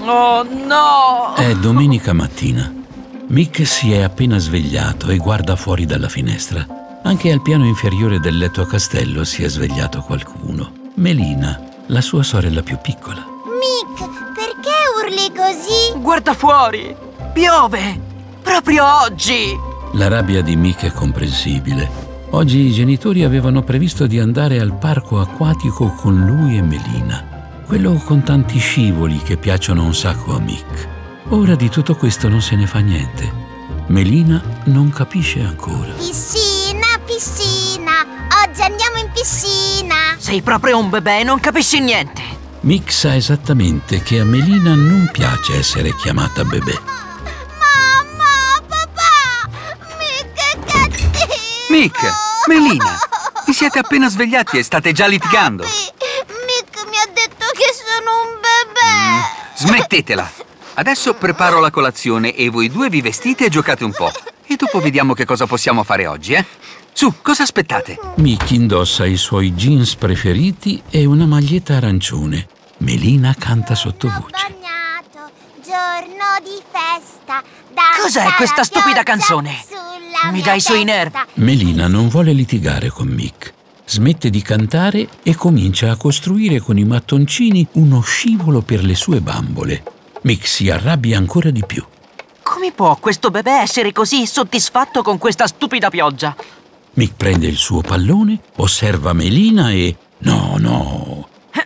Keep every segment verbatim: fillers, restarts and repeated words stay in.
Oh no! È domenica mattina. Mick si è appena svegliato e guarda fuori dalla finestra. Anche al piano inferiore del letto a castello si è svegliato qualcuno. Melina, la sua sorella più piccola. Mick, perché urli così? Guarda fuori! Piove! Proprio oggi! La rabbia di Mick è comprensibile. Oggi i genitori avevano previsto di andare al parco acquatico con lui e Melina. Quello con tanti scivoli che piacciono un sacco a Mick. Ora di tutto questo non se ne fa niente. Melina non capisce ancora. Piscina, piscina! Oggi andiamo in piscina! Sei proprio un bebè e non capisci niente! Mick sa esattamente che a Melina non piace essere chiamata bebè. Mamma, papà! Mick è cattivo! Mick, Melina, vi siete appena svegliati e state già litigando. Mick mi ha detto che sono un bebè! Smettetela! Adesso preparo la colazione e voi due vi vestite e giocate un po'. E dopo vediamo che cosa possiamo fare oggi, eh? Su, cosa aspettate? Mick indossa i suoi jeans preferiti e una maglietta arancione. Melina canta sottovoce. Bagnato, giorno di festa. Cos'è questa stupida canzone? Mi dai sui nervi. Melina non vuole litigare con Mick. Smette di cantare e comincia a costruire con i mattoncini uno scivolo per le sue bambole. Mick si arrabbia ancora di più. Come può questo bebè essere così soddisfatto con questa stupida pioggia? Mick prende il suo pallone, osserva Melina e... No, no!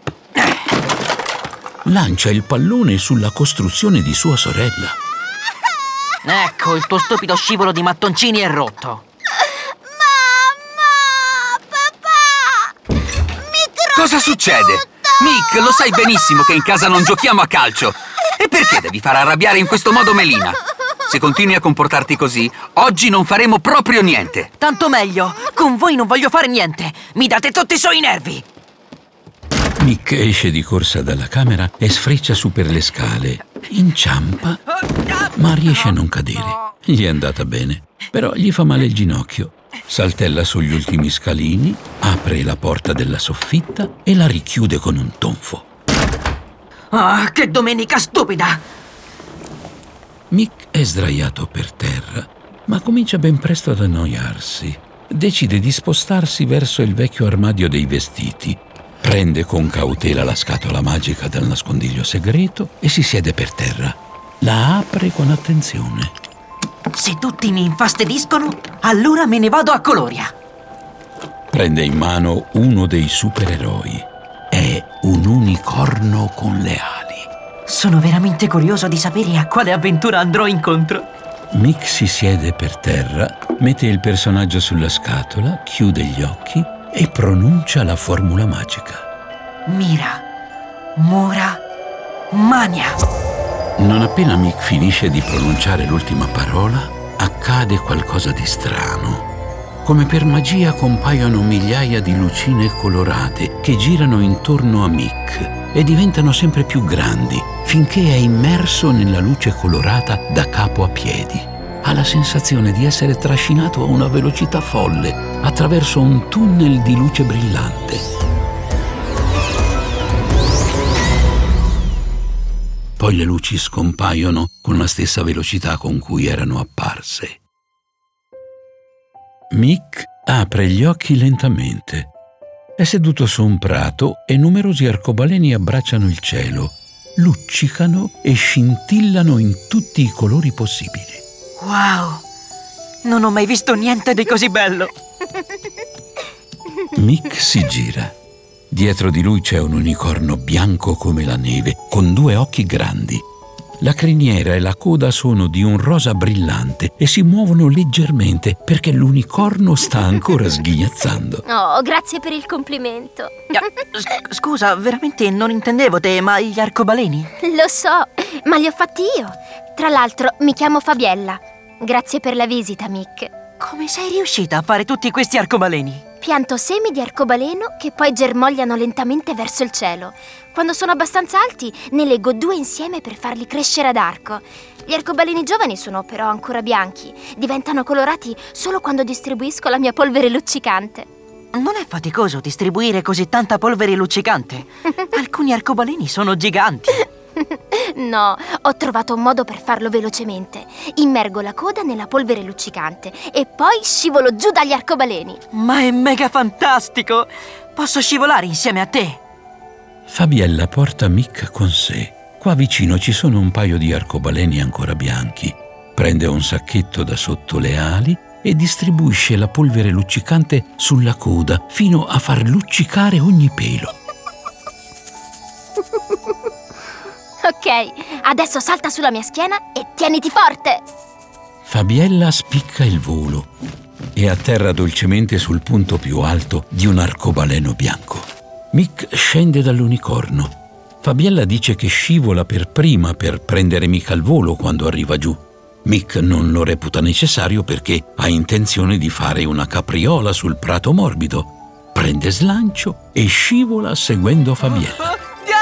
Lancia il pallone sulla costruzione di sua sorella. Ecco, il tuo stupido scivolo di mattoncini è rotto. Mamma, papà! Mick Cosa succede? Mick, lo sai benissimo che in casa non giochiamo a calcio. E perché devi far arrabbiare in questo modo Melina? Se continui a comportarti così, oggi non faremo proprio niente. Tanto meglio. Con voi non voglio fare niente. Mi date tutti i suoi nervi. Mick esce di corsa dalla camera e sfreccia su per le scale. Inciampa, ma riesce a non cadere. Gli è andata bene, però gli fa male il ginocchio. Saltella sugli ultimi scalini, apre la porta della soffitta e la richiude con un tonfo. Ah, che domenica stupida! Mick è sdraiato per terra, ma comincia ben presto ad annoiarsi. Decide di spostarsi verso il vecchio armadio dei vestiti. Prende con cautela la scatola magica dal nascondiglio segreto e si siede per terra. La apre con attenzione. Se tutti mi infastidiscono, allora me ne vado a Coloria. Prende in mano uno dei supereroi. È un unicorno con le ali. Sono veramente curioso di sapere a quale avventura andrò incontro. Mick si siede per terra, mette il personaggio sulla scatola, chiude gli occhi e pronuncia la formula magica. Mira, Mura, Mania. Non appena Mick finisce di pronunciare l'ultima parola, accade qualcosa di strano. Come per magia compaiono migliaia di lucine colorate che girano intorno a Mick e diventano sempre più grandi finché è immerso nella luce colorata da capo a piedi. Ha la sensazione di essere trascinato a una velocità folle attraverso un tunnel di luce brillante. Poi le luci scompaiono con la stessa velocità con cui erano apparse. Mick apre gli occhi lentamente. È seduto su un prato e numerosi arcobaleni abbracciano il cielo, luccicano e scintillano in tutti i colori possibili. Wow! Non ho mai visto niente di così bello! Mick si gira. Dietro di lui c'è un unicorno bianco come la neve, con due occhi grandi. La criniera e la coda sono di un rosa brillante e si muovono leggermente perché l'unicorno sta ancora sghignazzando. Oh, grazie per il complimento. S- scusa, veramente non intendevo te, ma gli arcobaleni? Lo so, ma li ho fatti io. Tra l'altro, mi chiamo Fabiella. Grazie per la visita, Mick. Come sei riuscita a fare tutti questi arcobaleni? Pianto semi di arcobaleno che poi germogliano lentamente verso il cielo. Quando sono abbastanza alti, ne leggo due insieme per farli crescere ad arco. Gli arcobaleni giovani sono però ancora bianchi. Diventano colorati solo quando distribuisco la mia polvere luccicante. Non è faticoso distribuire così tanta polvere luccicante. Alcuni arcobaleni sono giganti. No, ho trovato un modo per farlo velocemente. Immergo la coda nella polvere luccicante e poi scivolo giù dagli arcobaleni. Ma è mega fantastico! Posso scivolare insieme a te? Fabiella porta Mick con sé. Qua vicino ci sono un paio di arcobaleni ancora bianchi. Prende un sacchetto da sotto le ali e distribuisce la polvere luccicante sulla coda fino a far luccicare ogni pelo. Ok, adesso salta sulla mia schiena e tieniti forte! Fabiella spicca il volo e atterra dolcemente sul punto più alto di un arcobaleno bianco. Mick scende dall'unicorno. Fabiella dice che scivola per prima per prendere Mick al volo quando arriva giù. Mick non lo reputa necessario perché ha intenzione di fare una capriola sul prato morbido. Prende slancio e scivola seguendo Fabiella.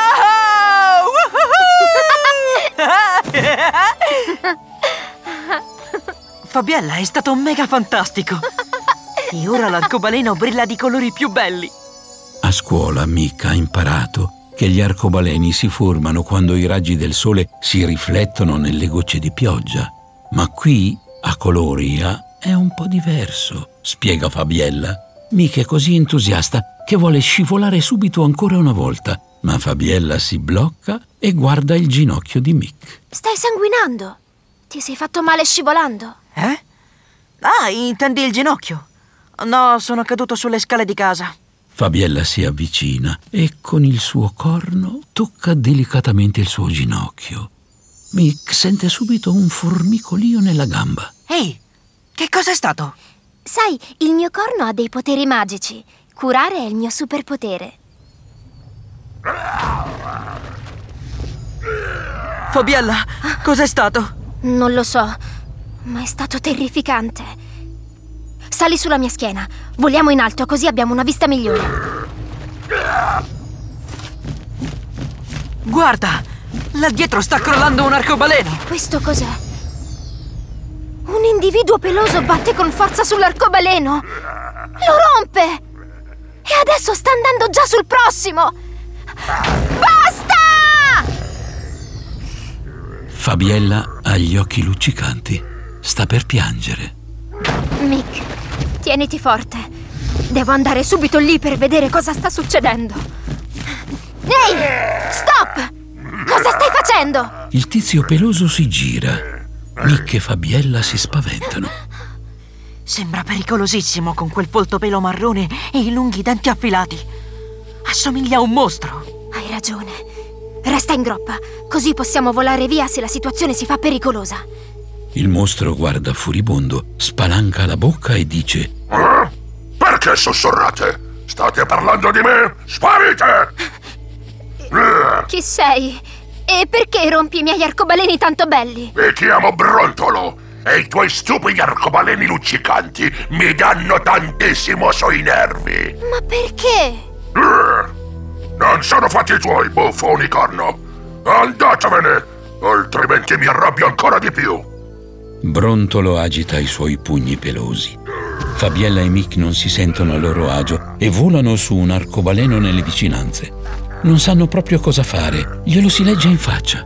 Fabiella, è stato mega fantastico! E ora l'arcobaleno brilla di colori più belli! A scuola Mick ha imparato che gli arcobaleni si formano quando i raggi del sole si riflettono nelle gocce di pioggia. Ma qui, a Coloria, è un po' diverso, spiega Fabiella. Mick è così entusiasta che vuole scivolare subito ancora una volta, ma Fabiella si blocca e guarda il ginocchio di Mick. Stai sanguinando? Ti sei fatto male scivolando? Eh? Ah, intendi il ginocchio? No, sono caduto sulle scale di casa. Fabiella si avvicina e con il suo corno tocca delicatamente il suo ginocchio. Mick sente subito un formicolio nella gamba. Ehi, che cos'è stato? Sai, il mio corno ha dei poteri magici. Curare è il mio superpotere. Fabiella, cos'è stato? Non lo so, ma è stato terrificante. Sali sulla mia schiena. Voliamo in alto, così abbiamo una vista migliore. Guarda, là dietro sta crollando un arcobaleno. Questo cos'è? Un individuo peloso batte con forza sull'arcobaleno. Lo rompe! E adesso sta andando già sul prossimo. Basta! Fabiella ha gli occhi luccicanti. Sta per piangere. Mick, tieniti forte. Devo andare subito lì per vedere cosa sta succedendo. Ehi! Stop! Cosa stai facendo? Il tizio peloso si gira. Mick e Fabiella si spaventano. Sembra pericolosissimo con quel folto pelo marrone e i lunghi denti affilati. Assomiglia a un mostro. Hai ragione. Resta in groppa, così possiamo volare via se la situazione si fa pericolosa. Il mostro guarda furibondo, spalanca la bocca e dice: eh? Perché sussurrate? State parlando di me? Sparite! Chi sei? E perché rompi i miei arcobaleni tanto belli? Mi chiamo Brontolo e i tuoi stupidi arcobaleni luccicanti mi danno tantissimo sui nervi. Ma perché? Non sono fatti tuoi, buffo unicorno. Andatevene, altrimenti mi arrabbio ancora di più. Brontolo agita i suoi pugni pelosi. Fabiella e Mick non si sentono a loro agio e volano su un arcobaleno nelle vicinanze. Non sanno proprio cosa fare, glielo si legge in faccia.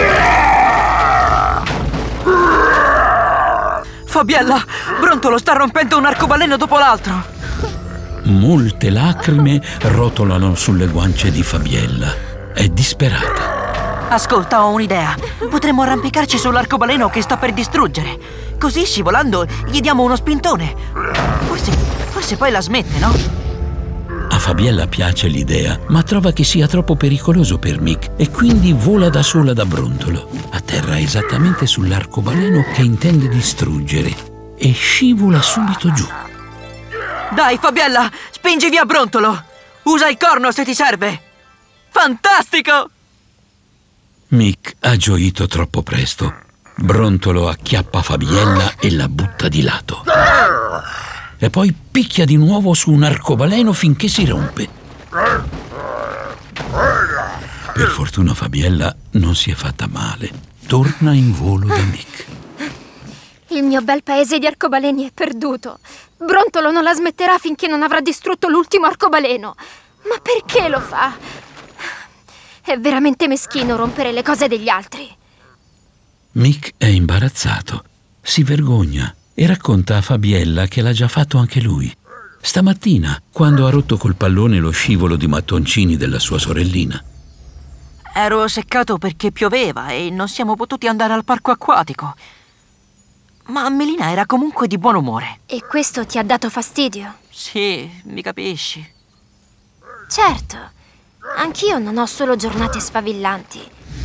Fabiella, Brontolo sta rompendo un arcobaleno dopo l'altro. Molte lacrime rotolano sulle guance di Fabiella. È disperata. Ascolta, ho un'idea. Potremmo arrampicarci sull'arcobaleno che sta per distruggere. Così, scivolando, gli diamo uno spintone. Forse, forse poi la smette, no? A Fabiella piace l'idea, ma trova che sia troppo pericoloso per Mick e quindi vola da sola da Brontolo. Atterra esattamente sull'arcobaleno che intende distruggere e scivola subito giù. Dai, Fabiella, spingi via Brontolo. Usa il corno se ti serve. Fantastico! Mick ha gioito troppo presto. Brontolo acchiappa Fabiella e la butta di lato. E poi picchia di nuovo su un arcobaleno finché si rompe. Per fortuna Fabiella non si è fatta male. Torna in volo da Mick. Il mio bel paese di arcobaleni è perduto. Brontolo non la smetterà finché non avrà distrutto l'ultimo arcobaleno. Ma perché lo fa? È veramente meschino rompere le cose degli altri. Mick è imbarazzato, si vergogna e racconta a Fabiella che l'ha già fatto anche lui. Stamattina, quando ha rotto col pallone lo scivolo di mattoncini della sua sorellina. Ero seccato perché pioveva e non siamo potuti andare al parco acquatico. Ma Melina era comunque di buon umore. E questo ti ha dato fastidio? Sì, mi capisci. Certo, anch'io non ho solo giornate sfavillanti.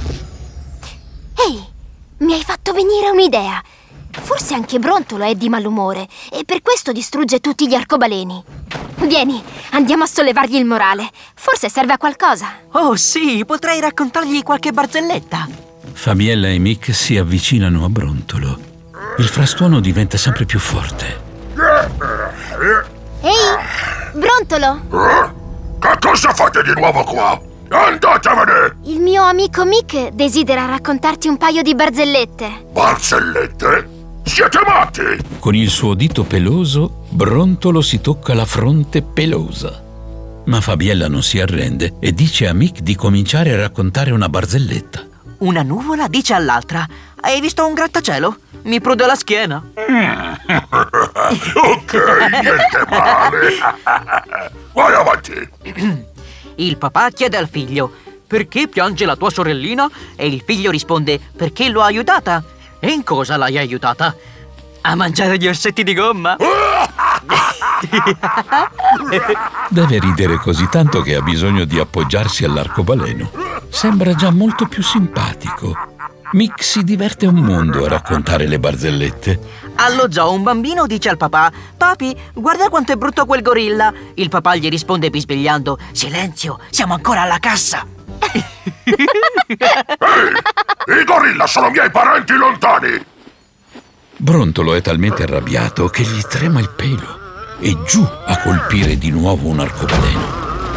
Ehi, mi hai fatto venire un'idea. Forse anche Brontolo è di malumore e per questo distrugge tutti gli arcobaleni. Vieni, andiamo a sollevargli il morale. Forse serve a qualcosa. Oh sì, potrei raccontargli qualche barzelletta. Fabiella e Mick si avvicinano a Brontolo. Il frastuono diventa sempre più forte. Ehi, Brontolo! Eh? Che cosa fate di nuovo qua? Andatevene! Il mio amico Mick desidera raccontarti un paio di barzellette. Barzellette? Siete matti? Con il suo dito peloso, Brontolo si tocca la fronte pelosa. Ma Fabiella non si arrende e dice a Mick di cominciare a raccontare una barzelletta. Una nuvola dice all'altra: hai visto un grattacielo? Mi prude la schiena. Ok, niente male. Vai avanti. Il papà chiede al figlio: perché piange la tua sorellina? E il figlio risponde: perché l'ho aiutata. E in cosa l'hai aiutata? A mangiare gli orsetti di gomma. Deve ridere così tanto che ha bisogno di appoggiarsi all'arcobaleno. Sembra già molto più simpatico. Mick si diverte un mondo a raccontare le barzellette. Allo zoo un bambino dice al papà: papi, guarda quanto è brutto quel gorilla. Il papà gli risponde bisbigliando: silenzio, siamo ancora alla cassa. Ehi, i gorilla sono miei parenti lontani. Brontolo è talmente arrabbiato che gli trema il pelo e giù a colpire di nuovo un arcobaleno.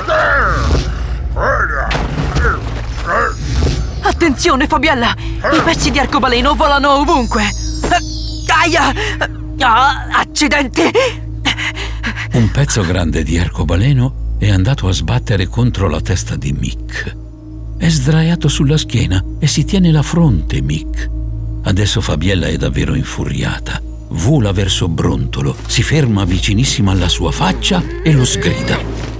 Attenzione, Fabiella! I pezzi di arcobaleno volano ovunque! Aia! Ah, accidenti! Un pezzo grande di arcobaleno è andato a sbattere contro la testa di Mick. È sdraiato sulla schiena e si tiene la fronte, Mick. Adesso Fabiella è davvero infuriata. Vola verso Brontolo, si ferma vicinissima alla sua faccia e lo sgrida.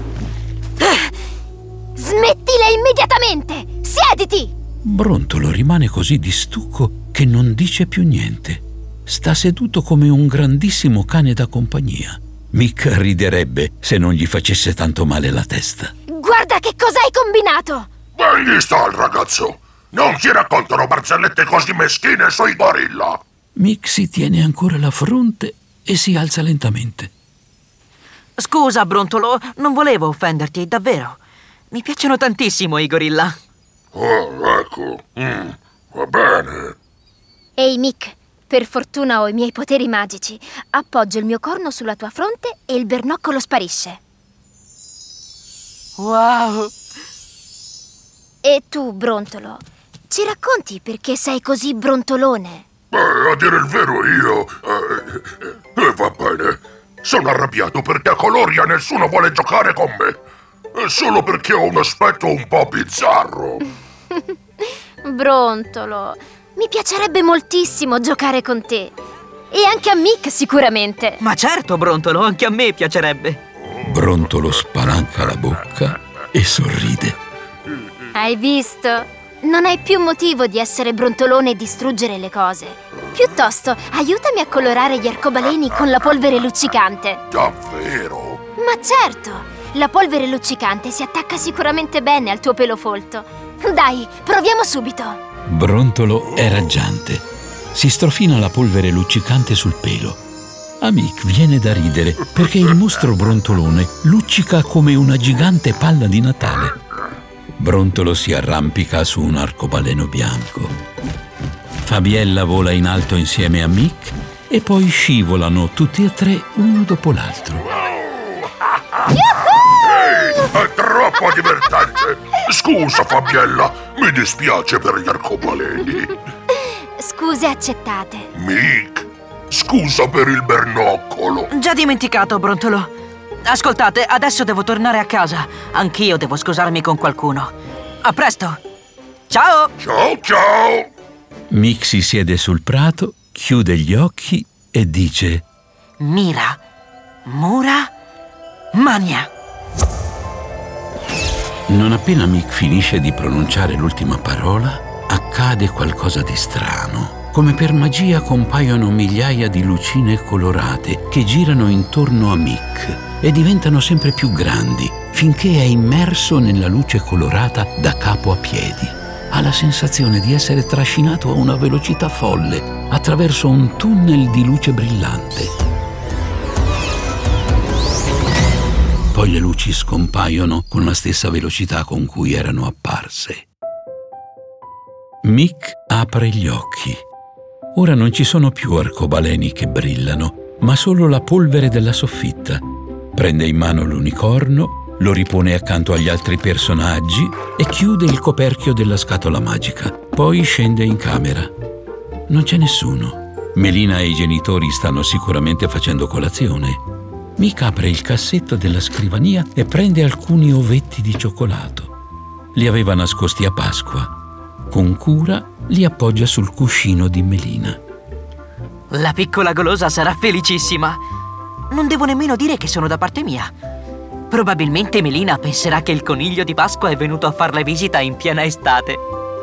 Smettila immediatamente! Siediti! Brontolo rimane così di stucco che non dice più niente. Sta seduto come un grandissimo cane da compagnia. Mick riderebbe se non gli facesse tanto male la testa. Guarda che cosa hai combinato! Egli sta il ragazzo. Non si raccontano barzellette così meschine sui gorilla. Mick si tiene ancora la fronte e si alza lentamente. Scusa, Brontolo, non volevo offenderti, davvero. Mi piacciono tantissimo i gorilla. Oh, ecco. Mm, va bene. Ehi, Mick, per fortuna ho i miei poteri magici. Appoggio il mio corno sulla tua fronte e il bernoccolo sparisce. Wow! E tu, Brontolo, ci racconti perché sei così brontolone? Beh, a dire il vero io... Eh, eh, va bene. Sono arrabbiato perché a Coloria nessuno vuole giocare con me. Solo perché ho un aspetto un po' bizzarro. Brontolo, mi piacerebbe moltissimo giocare con te. E anche a Mick sicuramente. Ma certo, Brontolo, anche a me piacerebbe. Brontolo spalanca la bocca e sorride. Hai visto? Non hai più motivo di essere brontolone e distruggere le cose. Piuttosto, aiutami a colorare gli arcobaleni con la polvere luccicante. Davvero? Ma certo! La polvere luccicante si attacca sicuramente bene al tuo pelo folto. Dai, proviamo subito! Brontolo è raggiante. Si strofina la polvere luccicante sul pelo. A Mick viene da ridere perché il mostro brontolone luccica come una gigante palla di Natale. Brontolo si arrampica su un arcobaleno bianco. Fabiella vola in alto insieme a Mick e poi scivolano tutti e tre uno dopo l'altro. Ehi, è troppo divertente! Scusa, Fabiella, mi dispiace per gli arcobaleni. Scuse accettate. Mick, scusa per il bernoccolo. Già dimenticato, Brontolo. Ascoltate, adesso devo tornare a casa. Anch'io devo scusarmi con qualcuno. A presto! Ciao! Ciao ciao! Mick si siede sul prato, chiude gli occhi e dice: Mira, Mura, Mania. Non appena Mick finisce di pronunciare l'ultima parola, accade qualcosa di strano. Come per magia compaiono migliaia di lucine colorate che girano intorno a Mick e diventano sempre più grandi finché è immerso nella luce colorata da capo a piedi. Ha la sensazione di essere trascinato a una velocità folle attraverso un tunnel di luce brillante. Poi le luci scompaiono con la stessa velocità con cui erano apparse. Mick apre gli occhi. Ora non ci sono più arcobaleni che brillano, ma solo la polvere della soffitta. Prende in mano l'unicorno, lo ripone accanto agli altri personaggi e chiude il coperchio della scatola magica. Poi scende in camera. Non c'è nessuno. Melina e i genitori stanno sicuramente facendo colazione. Mick apre il cassetto della scrivania e prende alcuni ovetti di cioccolato. Li aveva nascosti a Pasqua. Con cura li appoggia sul cuscino di Melina. La piccola golosa sarà felicissima. Non devo nemmeno dire che sono da parte mia. Probabilmente Melina penserà che il coniglio di Pasqua è venuto a farle visita in piena estate.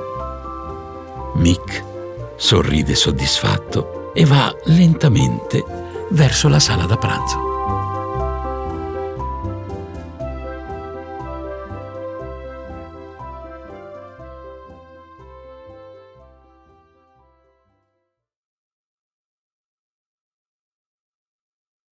Mick sorride soddisfatto e va lentamente verso la sala da pranzo.